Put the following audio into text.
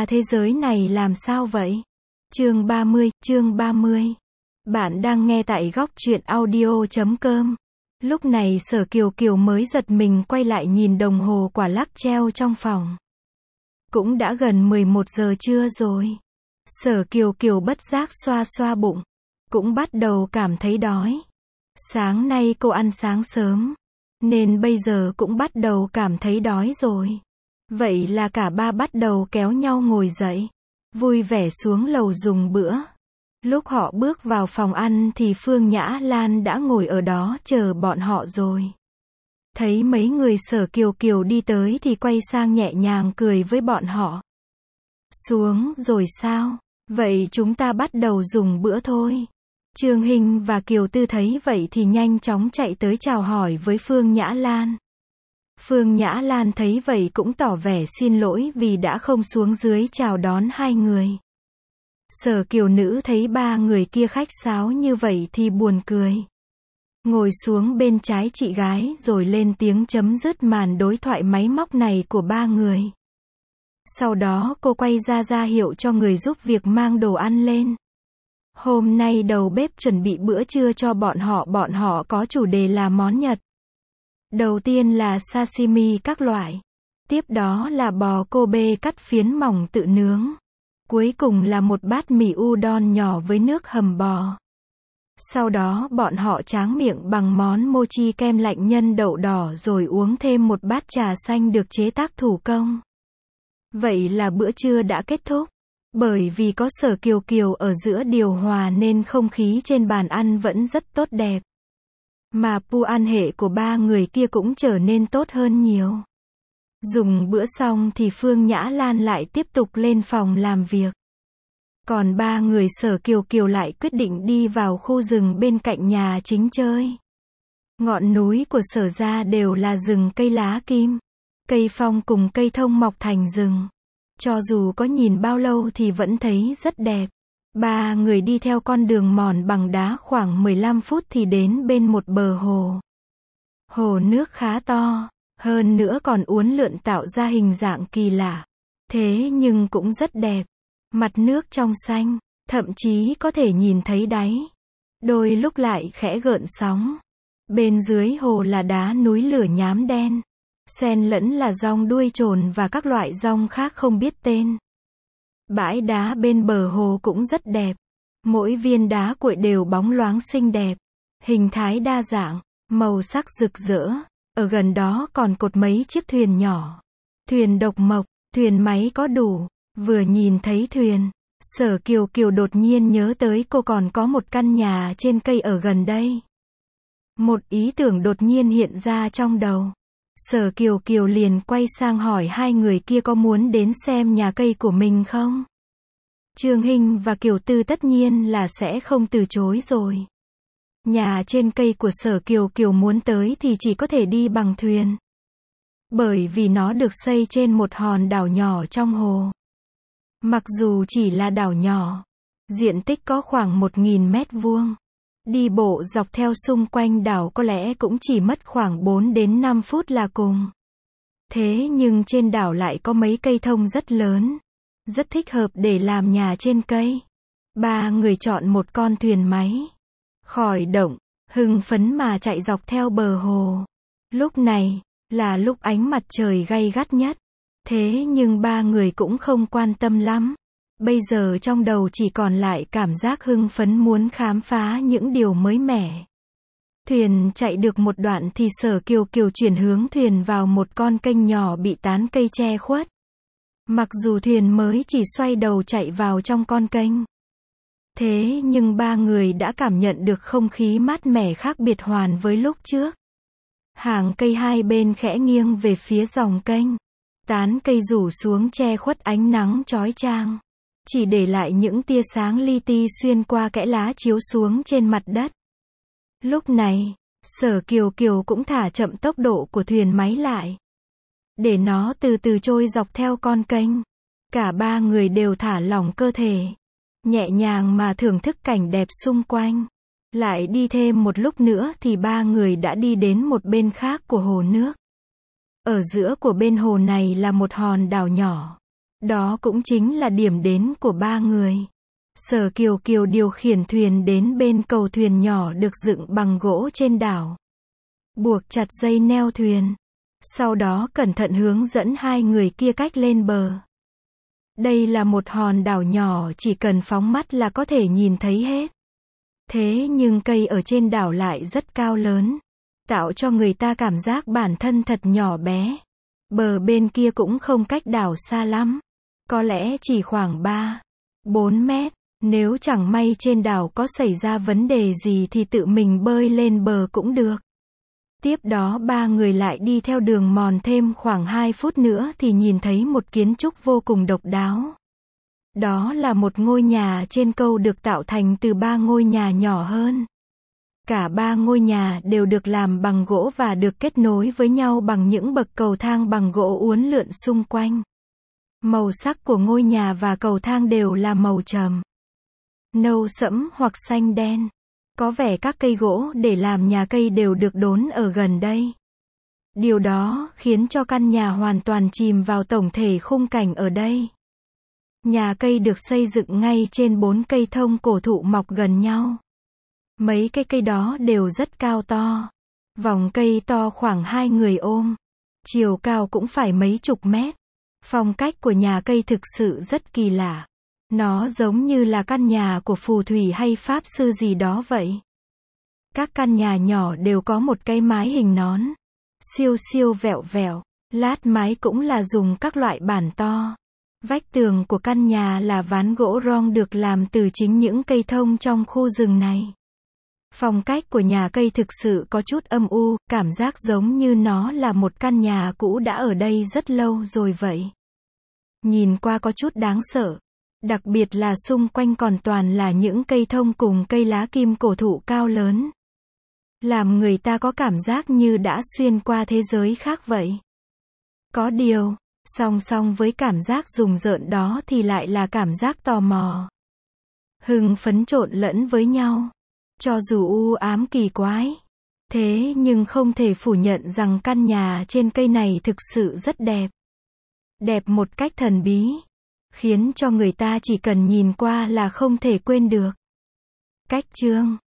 Ba thế giới này làm sao vậy? Chương 30. Bạn đang nghe tại góc truyện audio.com. Lúc này Sở Kiều Kiều mới giật mình quay lại nhìn đồng hồ quả lắc treo trong phòng. Cũng đã gần 11 giờ trưa rồi. Sở Kiều Kiều bất giác xoa xoa bụng. Cũng bắt đầu cảm thấy đói. Sáng nay cô ăn sáng sớm. Nên bây giờ cũng bắt đầu cảm thấy đói rồi. Vậy là cả ba bắt đầu kéo nhau ngồi dậy. Vui vẻ xuống lầu dùng bữa. Lúc họ bước vào phòng ăn thì Phương Nhã Lan đã ngồi ở đó chờ bọn họ rồi. Thấy mấy người Sở Kiều Kiều đi tới thì quay sang nhẹ nhàng cười với bọn họ. Xuống rồi sao? Vậy chúng ta bắt đầu dùng bữa thôi. Trương Hinh và Kiều Tư thấy vậy thì nhanh chóng chạy tới chào hỏi với Phương Nhã Lan. Phương Nhã Lan thấy vậy cũng tỏ vẻ xin lỗi vì đã không xuống dưới chào đón hai người. Sở Kiều Nữ thấy ba người kia khách sáo như vậy thì buồn cười. Ngồi xuống bên trái chị gái rồi lên tiếng chấm dứt màn đối thoại máy móc này của ba người. Sau đó cô quay ra hiệu cho người giúp việc mang đồ ăn lên. Hôm nay đầu bếp chuẩn bị bữa trưa cho bọn họ có chủ đề là món Nhật. Đầu tiên là sashimi các loại. Tiếp đó là bò Kobe cắt phiến mỏng tự nướng. Cuối cùng là một bát mì udon nhỏ với nước hầm bò. Sau đó bọn họ tráng miệng bằng món mochi kem lạnh nhân đậu đỏ rồi uống thêm một bát trà xanh được chế tác thủ công. Vậy là bữa trưa đã kết thúc. Bởi vì có Sở Kiều Kiều ở giữa điều hòa nên không khí trên bàn ăn vẫn rất tốt đẹp. Mà ăn hệ của ba người kia cũng trở nên tốt hơn nhiều. Dùng bữa xong thì Phương Nhã Lan lại tiếp tục lên phòng làm việc. Còn ba người Sở Kiều Kiều lại quyết định đi vào khu rừng bên cạnh nhà chính chơi. Ngọn núi của Sở gia đều là rừng cây lá kim, cây phong cùng cây thông mọc thành rừng. Cho dù có nhìn bao lâu thì vẫn thấy rất đẹp. Ba người đi theo con đường mòn bằng đá khoảng 15 phút thì đến bên một bờ hồ. Hồ nước khá to, hơn nữa còn uốn lượn tạo ra hình dạng kỳ lạ. Thế nhưng cũng rất đẹp. Mặt nước trong xanh, thậm chí có thể nhìn thấy đáy. Đôi lúc lại khẽ gợn sóng. Bên dưới hồ là đá núi lửa nhám đen. Xen lẫn là dong đuôi chồn và các loại dong khác không biết tên. Bãi đá bên bờ hồ cũng rất đẹp. Mỗi viên đá cuội đều bóng loáng xinh đẹp. Hình thái đa dạng, màu sắc rực rỡ. Ở gần đó còn cột mấy chiếc thuyền nhỏ. Thuyền độc mộc, thuyền máy có đủ. Vừa nhìn thấy thuyền, Sở Kiều Kiều đột nhiên nhớ tới cô còn có một căn nhà trên cây ở gần đây. Một ý tưởng đột nhiên hiện ra trong đầu. Sở Kiều Kiều liền quay sang hỏi hai người kia có muốn đến xem nhà cây của mình không? Trương Hinh và Kiều Tư tất nhiên là sẽ không từ chối rồi. Nhà trên cây của Sở Kiều Kiều muốn tới thì chỉ có thể đi bằng thuyền. Bởi vì nó được xây trên một hòn đảo nhỏ trong hồ. Mặc dù chỉ là đảo nhỏ, diện tích có khoảng 1.000 mét vuông. Đi bộ dọc theo xung quanh đảo có lẽ cũng chỉ mất khoảng 4 đến 5 phút là cùng. Thế nhưng trên đảo lại có mấy cây thông rất lớn. Rất thích hợp để làm nhà trên cây. Ba người chọn một con thuyền máy. Khởi động, hưng phấn mà chạy dọc theo bờ hồ. Lúc này, là lúc ánh mặt trời gay gắt nhất. Thế nhưng ba người cũng không quan tâm lắm. Bây giờ trong đầu chỉ còn lại cảm giác hưng phấn muốn khám phá những điều mới mẻ. Thuyền chạy được một đoạn thì Sở Kiều Kiều chuyển hướng thuyền vào một con kênh nhỏ bị tán cây che khuất. Mặc dù thuyền mới chỉ xoay đầu chạy vào trong con kênh. Thế nhưng ba người đã cảm nhận được không khí mát mẻ khác biệt hoàn với lúc trước. Hàng cây hai bên khẽ nghiêng về phía dòng kênh. Tán cây rủ xuống che khuất ánh nắng chói chang. Chỉ để lại những tia sáng li ti xuyên qua kẽ lá chiếu xuống trên mặt đất. Lúc này, Sở Kiều Kiều cũng thả chậm tốc độ của thuyền máy lại. Để nó từ từ trôi dọc theo con kênh. Cả ba người đều thả lỏng cơ thể. Nhẹ nhàng mà thưởng thức cảnh đẹp xung quanh. Lại đi thêm một lúc nữa thì ba người đã đi đến một bên khác của hồ nước. Ở giữa của bên hồ này là một hòn đảo nhỏ. Đó cũng chính là điểm đến của ba người. Sở Kiều Kiều điều khiển thuyền đến bên cầu thuyền nhỏ được dựng bằng gỗ trên đảo. Buộc chặt dây neo thuyền. Sau đó cẩn thận hướng dẫn hai người kia cách lên bờ. Đây là một hòn đảo nhỏ, chỉ cần phóng mắt là có thể nhìn thấy hết. Thế nhưng cây ở trên đảo lại rất cao lớn, tạo cho người ta cảm giác bản thân thật nhỏ bé. Bờ bên kia cũng không cách đảo xa lắm, có lẽ chỉ khoảng 3-4 mét. Nếu chẳng may trên đảo có xảy ra vấn đề gì thì tự mình bơi lên bờ cũng được. Tiếp đó ba người lại đi theo đường mòn thêm khoảng 2 phút nữa thì nhìn thấy một kiến trúc vô cùng độc đáo. Đó là một ngôi nhà trên câu được tạo thành từ 3 ngôi nhà nhỏ hơn. Cả 3 ngôi nhà đều được làm bằng gỗ và được kết nối với nhau bằng những bậc cầu thang bằng gỗ uốn lượn xung quanh. Màu sắc của ngôi nhà và cầu thang đều là màu trầm, nâu sẫm hoặc xanh đen. Có vẻ các cây gỗ để làm nhà cây đều được đốn ở gần đây. Điều đó khiến cho căn nhà hoàn toàn chìm vào tổng thể khung cảnh ở đây. Nhà cây được xây dựng ngay trên 4 cây thông cổ thụ mọc gần nhau. Mấy cái cây đó đều rất cao to. Vòng cây to khoảng 2 người ôm. Chiều cao cũng phải mấy chục mét. Phong cách của nhà cây thực sự rất kỳ lạ. Nó giống như là căn nhà của phù thủy hay pháp sư gì đó vậy. Các căn nhà nhỏ đều có một cái mái hình nón. Siêu siêu vẹo vẹo. Lát mái cũng là dùng các loại bản to. Vách tường của căn nhà là ván gỗ rong được làm từ chính những cây thông trong khu rừng này. Phong cách của nhà cây thực sự có chút âm u, cảm giác giống như nó là một căn nhà cũ đã ở đây rất lâu rồi vậy. Nhìn qua có chút đáng sợ. Đặc biệt là xung quanh còn toàn là những cây thông cùng cây lá kim cổ thụ cao lớn. Làm người ta có cảm giác như đã xuyên qua thế giới khác vậy. Có điều, song song với cảm giác rùng rợn đó thì lại là cảm giác tò mò. Hưng phấn trộn lẫn với nhau. Cho dù u ám kỳ quái. Thế nhưng không thể phủ nhận rằng căn nhà trên cây này thực sự rất đẹp. Đẹp một cách thần bí. Khiến cho người ta chỉ cần nhìn qua là không thể quên được. Cách chương